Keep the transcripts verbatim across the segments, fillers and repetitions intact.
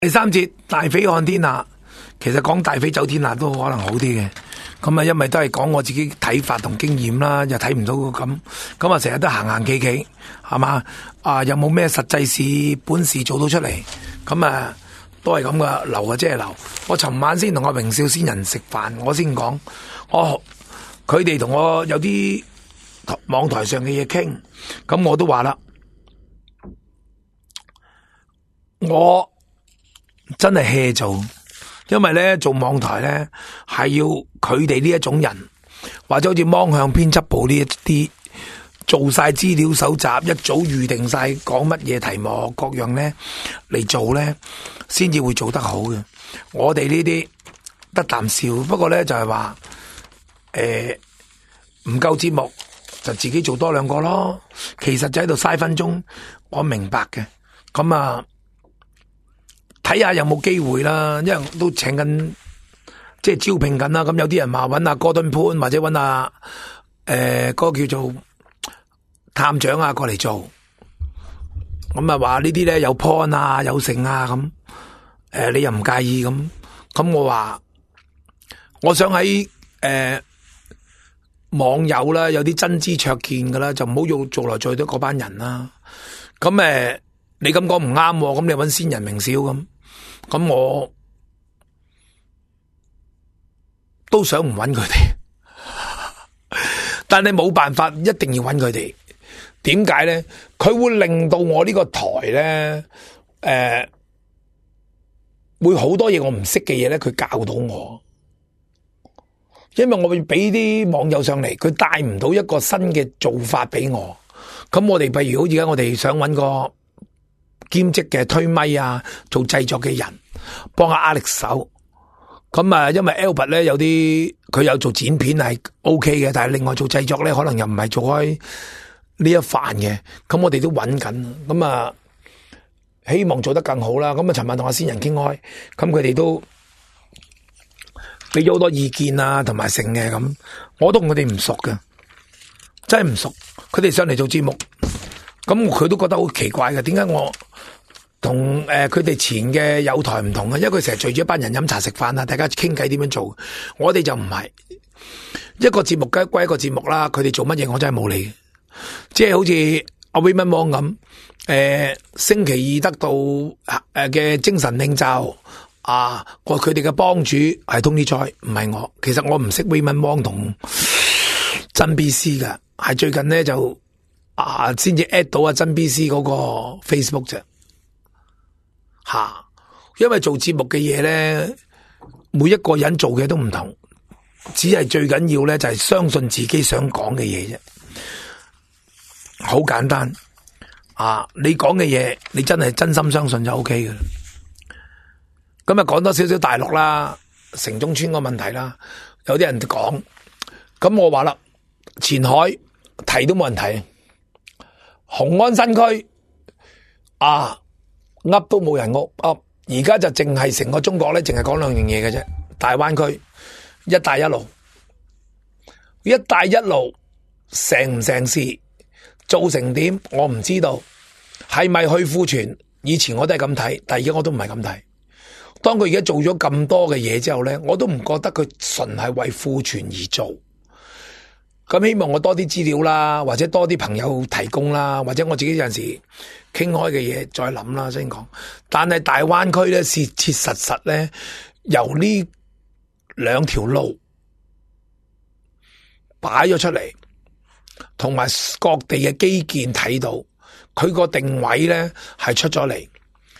第三節大匪看天下，其實講大匪走天下都可能好啲嘅。咁啊，因為都係講我自己睇法同經驗啦，又睇唔到咁，咁啊成日都行行企企，係嘛？啊，有冇咩實際事本事做到出嚟？咁啊，都係咁噶，流啊即係流。我尋晚先同阿榮少先人食飯，我先講，我佢哋同我有啲網台上嘅嘢傾，咁我都話啦，我真係 hea 做，因為咧做網台咧係要佢哋呢一種人，或者好似芒向編輯部呢一啲做晒資料搜集，一早預定晒講乜嘢題目各樣咧嚟做咧，先至會做得好嘅。我哋呢啲得啖笑，不過咧就係話誒唔夠節目就自己做多兩個咯。其實就喺度嘥分鐘，我明白嘅。咁啊。睇下有冇機會啦，因為都請緊，即係招聘緊啦。咁有啲人話揾阿哥頓潘或者揾阿誒嗰個叫做探長啊過嚟做，咁啊話呢啲咧有 point 啊有剩啊咁，誒、呃、你又唔介意咁，咁我話我想喺誒、呃、網友啦有啲真知灼見噶啦，就唔好用做來做去嗰班人啦。咁誒、呃、你咁講唔啱，咁你揾先人名少咁。咁我都想唔揾佢哋，但係冇辦法，一定要揾佢哋。點解咧？佢會令到我呢個台咧，誒、呃，會好多嘢我唔識嘅嘢咧，佢教到我。因為我會俾啲網友上嚟，佢帶唔到一個新嘅做法俾我。咁我哋譬如好似而家我哋想揾個兼職嘅推咪啊，做製作嘅人，幫下 Alex 手。咁啊，因為 Albert 咧有啲佢有做剪片係 OK 嘅，但係另外做製作咧可能又唔係做開呢一範嘅。咁我哋都揾緊，咁啊希望做得更好啦。咁啊，尋晚同阿先人傾開，咁佢哋都俾咗好多意見啊，同埋成嘅咁，我都同佢哋唔熟嘅，真係唔熟。佢哋上嚟做節目。咁佢都覺得好奇怪嘅，點解我同誒佢哋前嘅友台唔同啊？因為佢成日聚住一班人飲茶食飯啊，大家傾偈點樣做，我哋就唔係一個節目歸歸一個節目啦。佢哋做乜嘢我真係冇理，即係好似阿 Raymond Wong 咁，誒、呃、星期二得到誒嘅精神領袖啊，個佢哋嘅幫主係 Tony Choi，唔係我。其實我唔識 Raymond Wong 同真 B C 噶，係最近咧就。啊！先至 at 到阿真 B C 嗰個 Facebook 啫，吓、啊，因為做節目嘅嘢咧，每一個人做嘅都唔同，只係最緊要咧就係相信自己想講嘅嘢啫，好簡單啊！你講嘅嘢，你真係真心相信就 OK 嘅。咁啊，講多少少大陸啦，城中村個問題啦，有啲人講，咁我話啦，前海提都冇人提。雄安新區啊，噏都冇人噏噏，而家就淨係成個中國咧，淨係講兩樣嘢嘅啫。大灣區、一帶一路、一帶一路成唔成事，做成點，我唔知道。係咪去庫存？以前我都係咁睇，但係而家我都唔係咁睇。當佢而家做咗咁多嘅嘢之後咧，我都唔覺得佢純係為庫存而做。咁希望我多啲資料啦，或者多啲朋友提供啦，或者我自己有陣時傾開嘅嘢再諗啦先講。但係大灣區咧，切切實實咧，由呢兩條路擺咗出嚟，同埋各地嘅基建睇到，佢個定位咧係出咗嚟。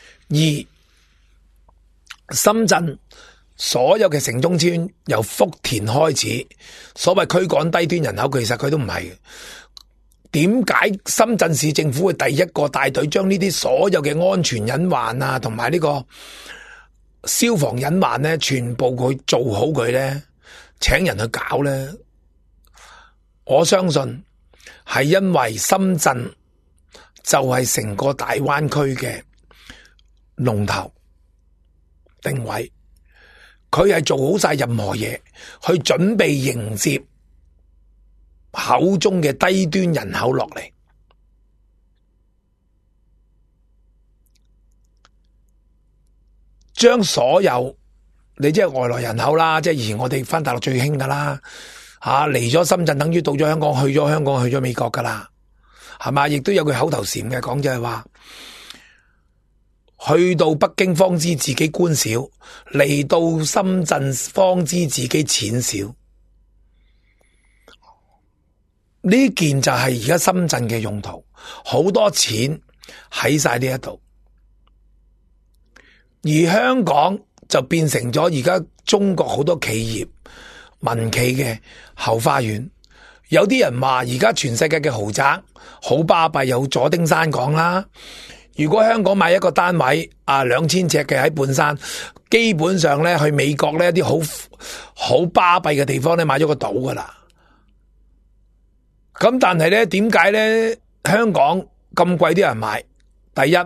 而深圳所有嘅城中村由福田開始，所謂驅趕低端人口，其實佢都唔係嘅。點解深圳市政府會第一個帶隊將呢啲所有嘅安全隱患啊，同埋呢個消防隱患咧，全部佢做好佢咧，請人去搞咧？我相信係因為深圳就係成個大灣區嘅龍頭定位。佢係做好晒任何嘢，去準備迎接口中嘅低端人口落嚟。 將所有你即係外來人口啦，即係以前我哋翻大陸最興噶啦，吓嚟咗深圳等於到咗香港，去咗香港去咗美國噶啦，係嘛？亦都有句口頭禪嘅講就係話，去到北京方知自己官少，嚟到深圳方知自己錢少。呢件就係而家深圳嘅用途，好多錢喺晒呢一度，而香港就變成咗而家中國好多企業民企嘅後花園。有啲人話而家全世界嘅豪宅好巴閉，有佐丁山講啦。如果香港買一個單位啊兩千尺嘅喺半山，基本上咧去美國呢一啲好好巴閉嘅地方咧買咗個島噶啦。咁但係咧點解咧香港咁貴啲人買？第一，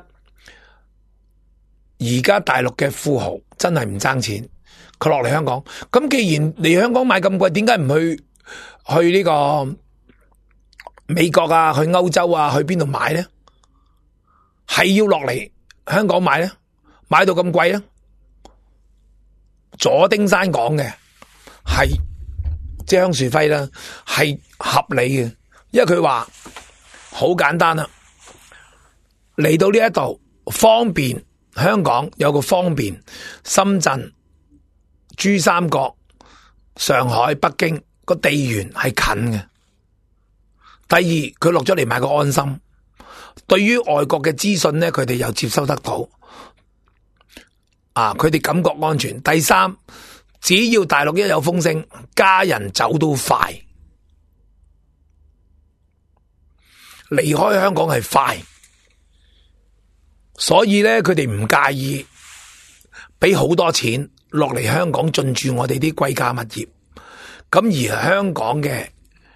而家大陸嘅富豪真係唔爭錢，佢落嚟香港。咁既然嚟香港買咁貴，點解唔去去呢個美國啊，去歐洲啊，去邊度買咧？係要落嚟香港買咧？買到咁貴咧？佐丁山講嘅係即係香樹輝啦，係合理嘅，因為佢話好簡單啦，嚟到呢一度方便。香港有個方便，深圳、珠三角、上海、北京個地緣係近嘅。第二，佢落咗嚟買個安心，對於外國嘅資訊呢，佢哋又接收得到，啊，佢哋感覺安全。第三，只要大陸一有風聲，家人走都快，離開香港係快。所以咧，佢哋唔介意俾好多錢落嚟香港進駐我哋啲貴價物業。咁而香港嘅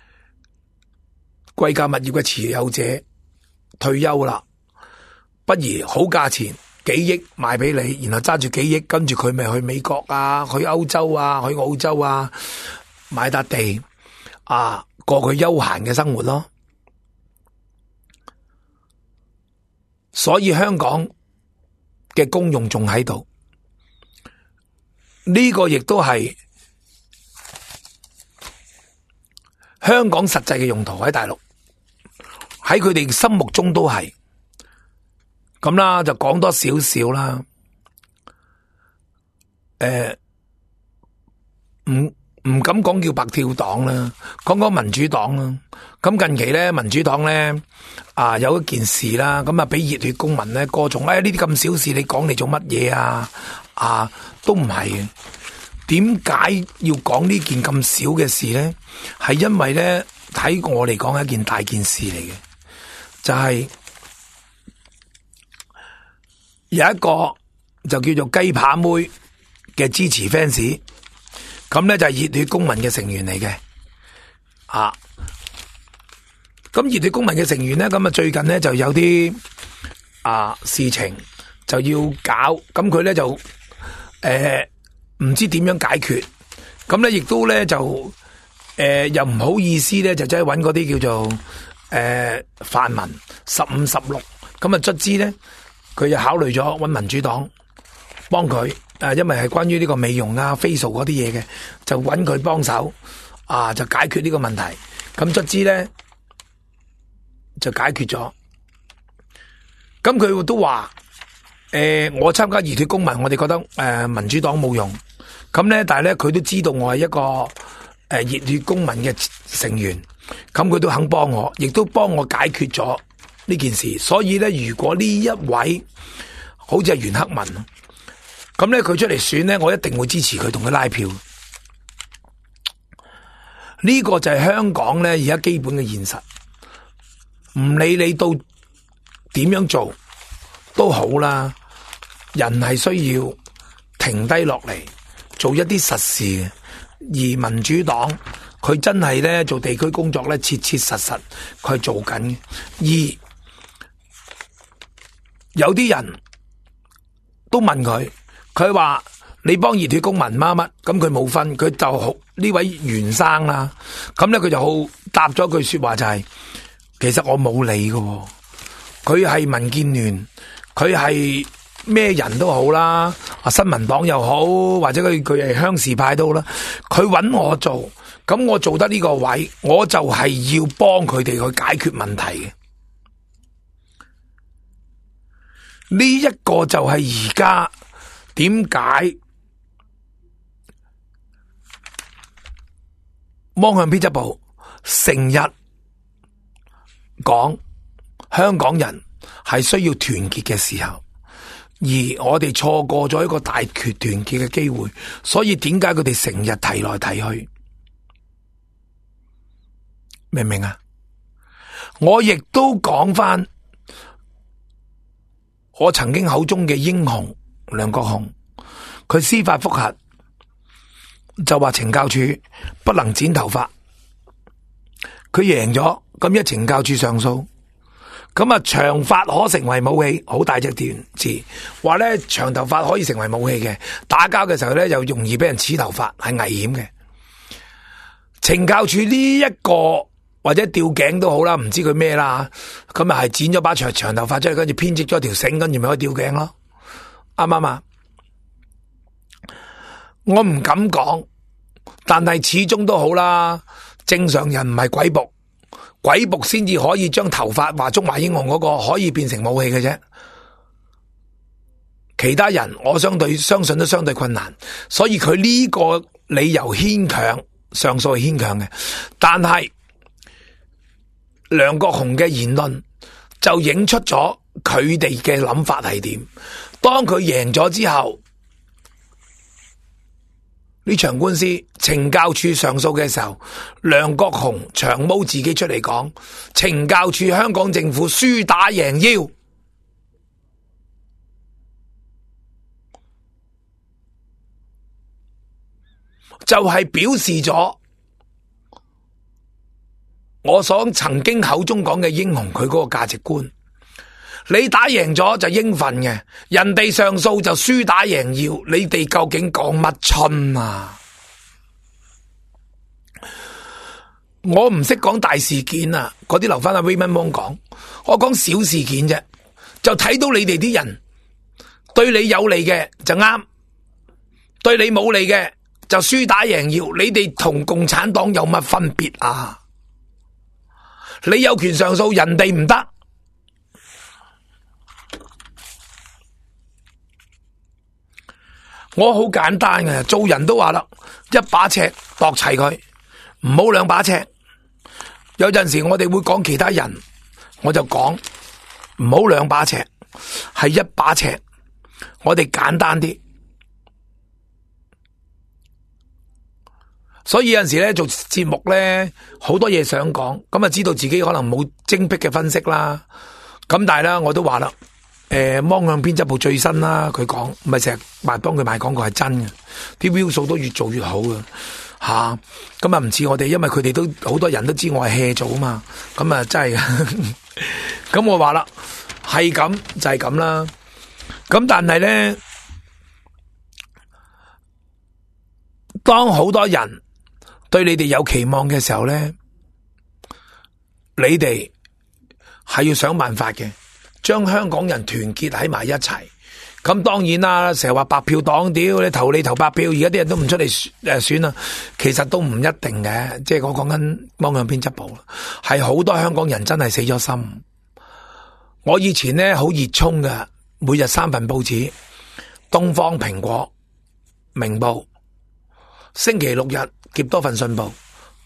貴價物業嘅持有者退休啦，不如好價錢幾億賣俾你，然後揸住幾億，跟住佢咪去美國啊，去歐洲啊，去澳洲啊，買笪地啊，過佢休閒嘅生活咯。所以香港嘅功用仲喺度，呢個亦都係香港實際嘅用途喺大陸，喺佢哋心目中都係咁啦。就講多少少啦，誒，唔唔敢講叫白跳黨啦，講講民主黨啦。咁近期咧，民主黨咧啊有一件事啦，咁啊俾熱血公民咧歌頌，哎呢啲咁小事你講嚟做乜嘢啊？啊都唔係嘅，點解要講呢件咁少嘅事咧？係因為咧睇我嚟講係一件大件事嚟嘅，就係、是、有一個就叫做雞扒妹嘅支持 fans， 咁咧就係熱血公民嘅成員嚟嘅，啊。咁熱血公民嘅成員咧，咁啊最近咧就有啲啊事情就要搞，咁佢咧就誒唔、呃、知點樣解決，咁咧亦都咧就誒、呃、又唔好意思咧，就即係搵嗰啲叫做誒、呃、泛民十五十六，咁啊卒之咧佢就考慮咗搵民主黨幫佢，誒因為係關於呢個美容啊、facial 嗰啲嘢嘅，就搵佢幫手啊，就解決呢個問題，咁卒之咧。就解決咗，咁佢都話，誒、呃，我參加熱血公民，我哋覺得誒、呃、民主黨冇用，咁咧，但係咧佢都知道我係一個誒熱血公民嘅成員，咁佢都肯幫我，亦都幫我解決咗呢件事。所以咧，如果呢一位好似係袁克文，咁咧佢出嚟選咧，我一定會支持佢，同佢拉票。呢、這個就係香港咧而家基本嘅現實。唔理你到點樣做都好啦，人係需要停低落嚟做一啲實事嘅。而民主黨佢真係咧做地區工作咧，切切實實佢係做緊嘅。而有啲人都問佢，佢話你幫熱血公民乜乜，咁佢冇分，佢就好呢位袁生啦。咁咧佢就好答咗句說話就係、是。其實我冇理嘅，佢係民建聯，佢係咩人都好啦，啊新民黨又好，或者佢佢係鄉事派都好啦，佢揾我做，咁我做得呢個位，我就係要幫佢哋去解決問題嘅。呢一個就係而家點解汪向編輯部成日講香港人係需要團結嘅時候，而我哋錯過咗一個大決團結嘅機會，所以點解佢哋成日提來提去？明唔明啊？我亦都講翻我曾經口中嘅英雄梁國雄，佢司法複核就話懲教署不能剪頭髮，佢贏咗，咁一懲教署上訴，咁啊長髮可成為武器，好大隻字，話咧長頭髮可以成為武器嘅，打交嘅時候咧又容易俾人扯頭髮，係危險嘅。懲教署呢一個或者吊頸都好啦，唔知佢咩啦，咁啊係剪咗把長長頭髮出嚟，跟住編織咗條繩，跟住咪可以吊頸咯，啱唔啱啊？我唔敢講，但係始終都好啦。正常人唔係鬼僕，鬼僕先至可以將頭髮話中華英雄嗰個可以變成武器嘅啫。其他人我相對相信都相對困難，所以佢呢個理由牽強，上訴係牽強嘅。但係梁國雄嘅言論就影出咗佢哋嘅諗法係點。當佢贏咗之後，呢場官司懲教署上訴嘅時候，梁國雄長毛自己出嚟講，懲教署香港政府輸打贏要，就係表示咗我所曾經口中講嘅英雄佢嗰個價值觀。你打贏咗就應份嘅，人哋上訴就輸打贏要，你哋究竟講乜春啊？我唔識講大事件啊，嗰啲留翻阿 Raymond Wong 講，我講小事件啫，就睇到你哋啲人對你有利嘅就啱，對你冇利嘅就輸打贏要，你哋同共產黨有乜分別啊？你有權上訴，人哋唔得。我好簡單嘅，做人都話啦，一把尺度齊佢，唔好兩把尺。有陣時我哋會講其他人，我就講唔好兩把尺，係一把尺。我哋簡單啲，所以有陣時咧做節目咧，好多嘢想講，咁啊知道自己可能冇精辟嘅分析啦。咁但係咧，我都話啦。誒，汪向編輯部最新啦，佢講唔係成日賣幫佢賣廣告係真嘅，啲 view 數都越做越好嘅吓。咁啊唔似我哋，因為佢哋都好多人都知我係 hea 做啊嘛。咁啊真係，咁我話啦，係咁就係咁啦。咁但係咧，當好多人對你哋有期望嘅時候咧，你哋係要想辦法嘅。將香港人團結喺埋一齊，咁當然啦，成日話白票黨，屌你投你投白票，而家啲人都唔出嚟誒選啦，其實都唔一定嘅，即係我講緊汪向編輯部，係好多香港人真係死咗心。我以前咧好熱衷嘅，每日三份報紙，東方、蘋果、明報，星期六日夾多份信報。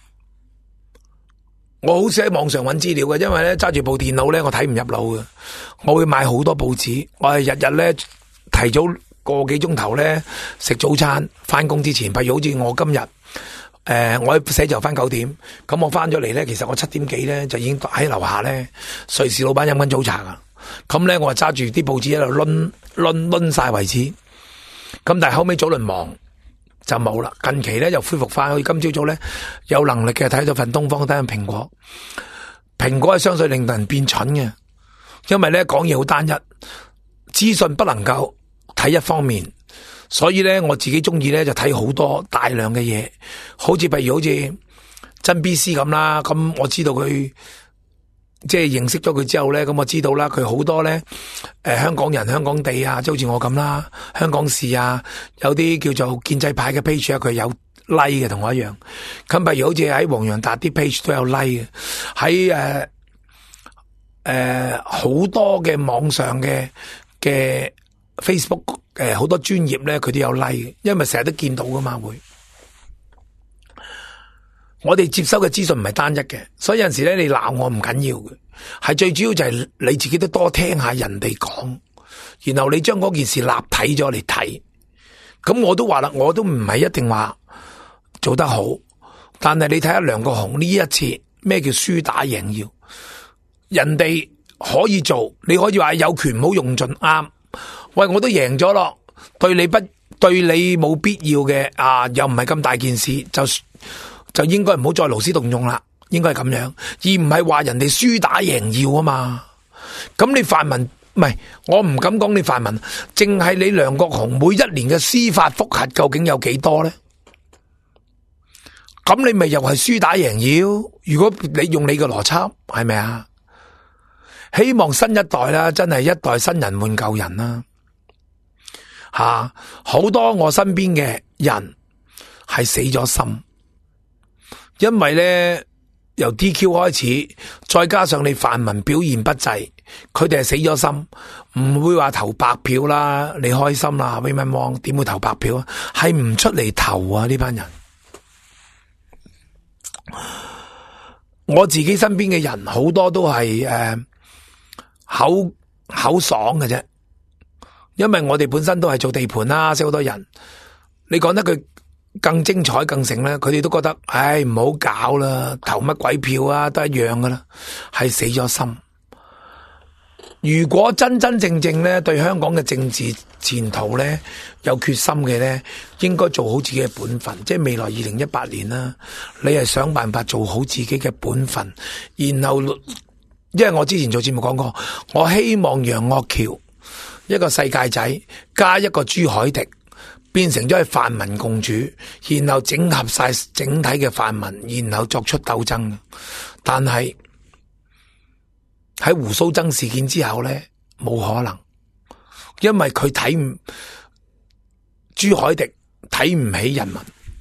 我好少喺網上揾資料嘅，因為咧揸住部電腦咧，我睇唔入腦嘅。我會買好多報紙，我係日日咧提早個幾鐘頭咧食早餐，翻工之前。譬如好似我今日，誒、呃，我喺寫就翻九點，咁我翻咗嚟咧，其實我七點幾咧就已經喺樓下咧瑞士老闆飲緊早茶噶。咁咧我係揸住啲報紙喺度掄掄掄晒為止。咁但係後尾早輪忙。就冇啦，近期咧又恢復翻，好似今朝早咧有能力嘅睇到份東方，睇份蘋果。蘋果係相對令到人變蠢嘅，因為咧講嘢好單一，資訊不能夠睇一方面，所以咧我自己中意咧就睇好多大量嘅嘢，好似譬如好似真 B C 咁啦，咁我知道佢即係認識咗佢之後咧，咁我知道啦，佢好多咧，誒、呃、香港人、香港地啊，即好似我咁啦，香港市啊，有啲叫做建制派嘅 page 啊，佢有 like 嘅，同我一樣。咁譬如好似喺黃洋達啲 page 都有 like 嘅，喺誒誒好多嘅網上嘅嘅 Facebook 誒、呃、好多專頁咧，佢都有 like 嘅，因為成日都見到噶嘛會。我哋接收嘅資訊唔係單一嘅，所以有陣時咧，你鬧我唔緊要嘅，係最主要就係你自己都多聽下人哋講，然後你將嗰件事立體咗嚟睇。咁我都話啦，我都唔係一定話做得好，但係你睇下梁國雄呢一次咩叫輸打贏要，人哋可以做，你可以話有權唔好用盡啱。喂，我都贏咗咯，對你不對你冇必要嘅啊，又唔係咁大件事就。就應該唔好再勞師動眾啦，應該係咁樣，而唔係話人哋輸打贏要啊嘛。咁你泛民唔係，我唔敢講你泛民，淨係你梁國雄每一年嘅司法覆核究竟有幾多咧？咁你咪又係輸打贏要？如果你用你嘅邏輯，係咪啊？希望新一代啦，真係一代新人換舊人啦。吓，好多我身邊嘅人係死咗心。因為咧由 D Q 開始，再加上你泛民表現不濟，佢哋係死咗心，唔會話投白票啦。你開心啦 Raymond Wong 點會投白票啊？係唔出嚟投啊？呢班人，我自己身邊嘅人好多都係誒、呃、口口爽嘅啫，因為我哋本身都係做地盤啦，識好多人。你講得佢更精彩更成咧，佢哋都覺得，唉，唔好搞啦，投乜鬼票啊，都一樣噶啦，係死咗心。如果真真正正咧對香港嘅政治前途咧有決心嘅咧，應該做好自己嘅本分，即係未來二零一八年啦，你係想辦法做好自己嘅本分，然後，因為我之前做節目講過，我希望楊岳橋一個世界仔加一個朱凱廸，變成咗係泛民共主，然後整合晒整體嘅泛民，然後作出鬥爭。但係喺胡鬚曾事件之後咧，冇可能，因為佢睇唔朱凱廸睇唔起人民，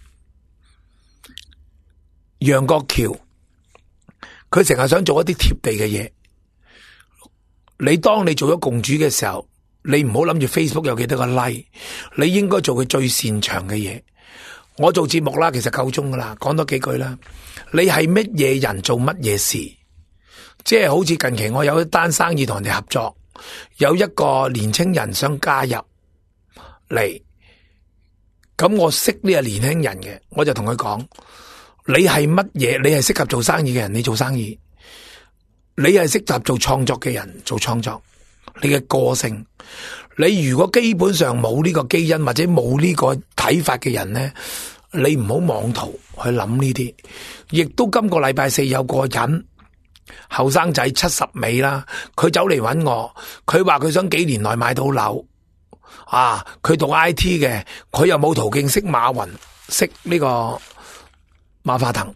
楊岳橋佢成日想做一啲貼地嘅嘢。你當你做咗共主嘅時候，你唔好諗住 Facebook 有幾多個 like， 你應該做佢最擅長嘅嘢。我做節目啦，其實夠鐘噶啦，講多幾句啦。你係乜嘢人做乜嘢事，即係好似近期我有一單生意同人哋合作，有一個年青人想加入嚟，咁我識呢個年輕人嘅，我就同佢講：你係乜嘢？你係適合做生意嘅人，你做生意；你係適合做創作嘅人，做創作。你嘅個性，你如果基本上冇呢個基因或者冇呢個睇法嘅人呢，你唔好妄圖去諗呢啲。亦都今個禮拜四有個人後生仔七十尾啦，佢走嚟揾我，佢話佢想幾年內買到樓啊！佢讀 I T 嘅，佢又冇途徑識馬雲，識呢個馬化騰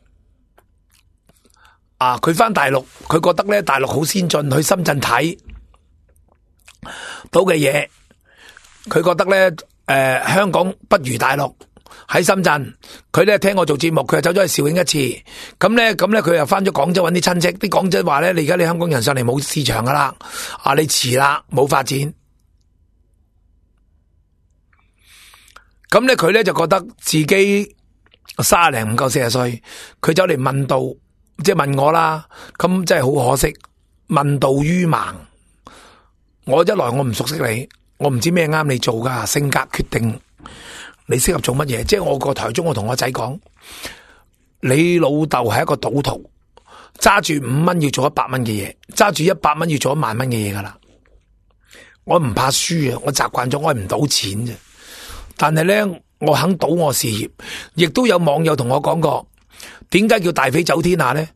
啊！佢返大陸，佢覺得咧大陸好先進，去深圳睇到嘅嘢，佢覺得咧，誒、呃，香港不如大陸。喺深圳，佢咧聽我做節目，佢又走咗去肇慶一次。咁咧，咁咧，佢又翻咗廣州揾啲親戚。啲廣州話咧，你而家你香港人上嚟冇市場噶啦，啊，你遲啦，冇發展。咁咧，佢咧就覺得自己卅零唔夠四十歲，佢走嚟問道，即係問我啦。咁真係好可惜，問道於盲。我一來我唔熟悉你，我唔知咩啱你做噶，性格決定你適合做乜嘢。即係我個台中，我同我仔講，你老豆係一個賭徒，揸住五蚊要做一百蚊嘅嘢，揸住一百蚊要做一萬蚊嘅嘢噶啦。我唔怕輸啊，我習慣咗，我係唔賭錢啫。但係咧，我肯賭我事業。亦都有網友同我講過，點解叫大匪走天下咧？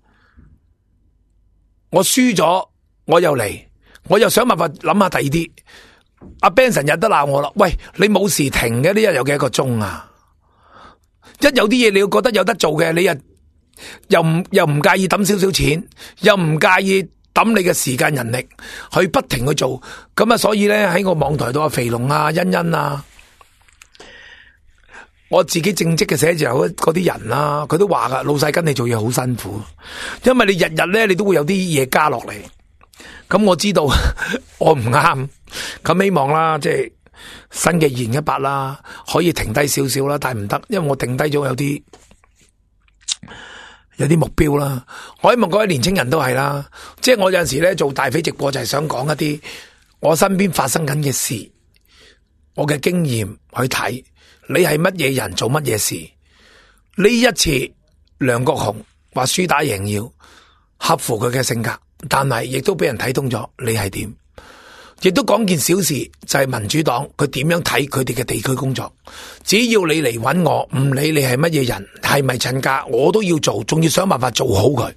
我輸咗，我又嚟。我又想辦法諗下第二啲。阿 Benson 日都鬧我啦，喂，你冇時停嘅，呢日有幾多個鐘啊？一有啲嘢你要覺得有得做嘅，你又又唔又唔介意抌少少錢，又唔介意抌抌你嘅時間人力去不停去做，咁啊，所以咧喺個網台度啊，肥龍啊、欣欣啊，我自己正職嘅寫字樓嗰啲人啊，佢都話噶，老細跟你做嘢好辛苦，因為你日日咧你都會有啲嘢加落嚟。咁我知道我唔啱，咁希望啦，即係新嘅二零一八啦，可以停低少少啦，但係唔得，因為我定低咗有啲有啲目標啦。我希望各位年青人都係啦，即係我有陣時咧做大匪直播就係想講一啲我身邊發生緊嘅事，我嘅經驗去睇你係乜嘢人做乜嘢事。呢一次梁國雄話輸打贏要合乎佢嘅性格，但係亦都俾人睇通咗你係點，亦都講件小事，就係民主黨佢點樣睇佢哋嘅地區工作。只要你嚟搵我，唔理你係乜嘢人，係咪親家，我都要做，仲要想辦法做好佢。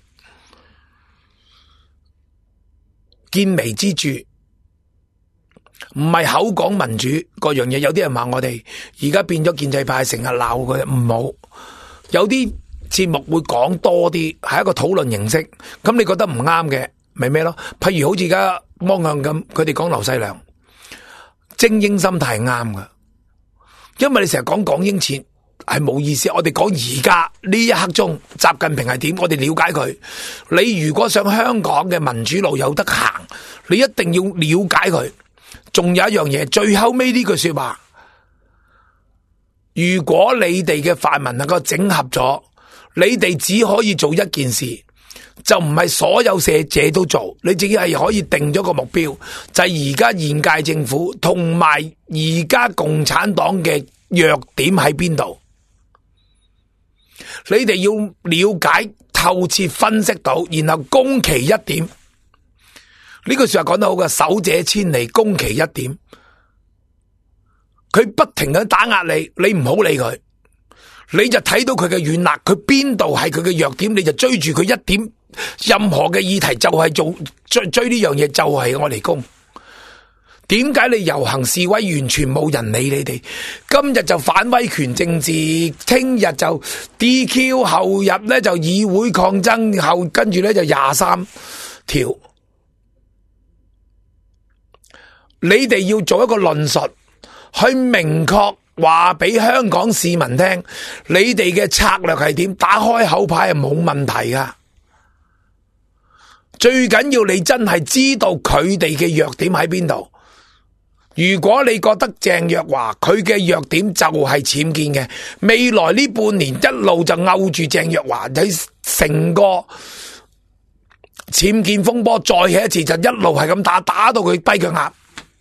見微知著，唔係口講民主各樣嘢。有啲人話我哋而家變咗建制派，成日鬧佢，唔好。有啲節目會講多啲，係一個討論形式。咁你覺得唔啱嘅，咪咩咯？譬如好似而家汪向咁，佢哋講劉細良精英心態係啱噶，因為你成日講港英前係冇意思。我哋講而家呢一刻中習近平係點，我哋了解佢。你如果想香港嘅民主路有得行，你一定要了解佢。仲有一樣嘢，最後尾呢句說話，如果你哋嘅泛民能夠整合咗，你哋只可以做一件事，就唔係所有社者都做，你自己係可以定咗個目標，就係而家現屆政府同埋而家共產黨嘅弱點喺邊度，你哋要了解透徹分析到，然後攻其一點。呢句說話講得好嘅，守者千里，攻其一點。佢不停咁打壓你，你唔好理佢，你就睇到佢嘅軟肋，佢邊度係佢嘅弱點，你就追住佢一點。任何嘅議題就係做追追呢樣嘢，就係我嚟攻。點解你遊行示威完全冇人理你哋？今日就反威權政治，聽日就 D Q， 後日咧就議會抗爭，後跟住咧就廿三條。你哋要做一個論述，去明確話俾香港市民聽，你哋嘅策略係點？打開口牌係冇問題噶，最緊要你真係知道佢哋嘅弱點喺邊度。如果你覺得鄭若驊佢嘅弱點就係僭建嘅，未來呢半年一路就勾住鄭若驊喺成個僭建風波再起一次，就一路係咁打，打到佢跛腳鴨。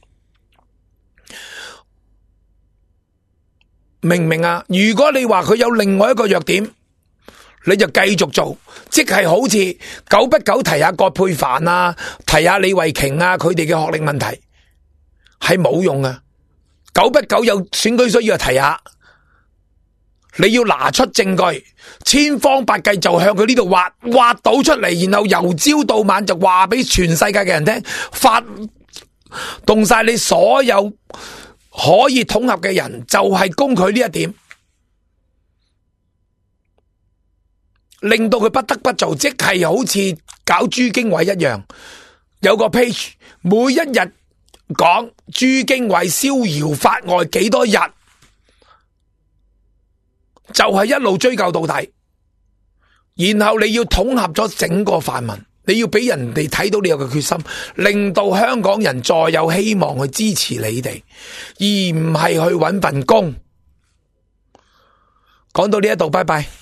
明唔明啊？如果你話佢有另外一個弱點，你就繼續做，即係好似久不久提下葛珮帆啊，提下李慧瓊啊，佢哋嘅學歷問題係冇用嘅。久不久有選舉需要就提下，你要拿出證據，千方百計就向佢呢度挖挖到出嚟，然後由朝到晚就話俾全世界嘅人聽，發動晒你所有可以統合嘅人，就係攻佢呢一點，令到佢不得不做，即係好似搞朱經緯一樣，有個 page 每一日講朱經緯逍遙法外幾多日，就係一路追究到底，然後你要統合咗整個泛民，你要俾人哋睇到你有個決心，令到香港人再有希望去支持你哋，而唔係去搵份工。講到呢一度，拜拜。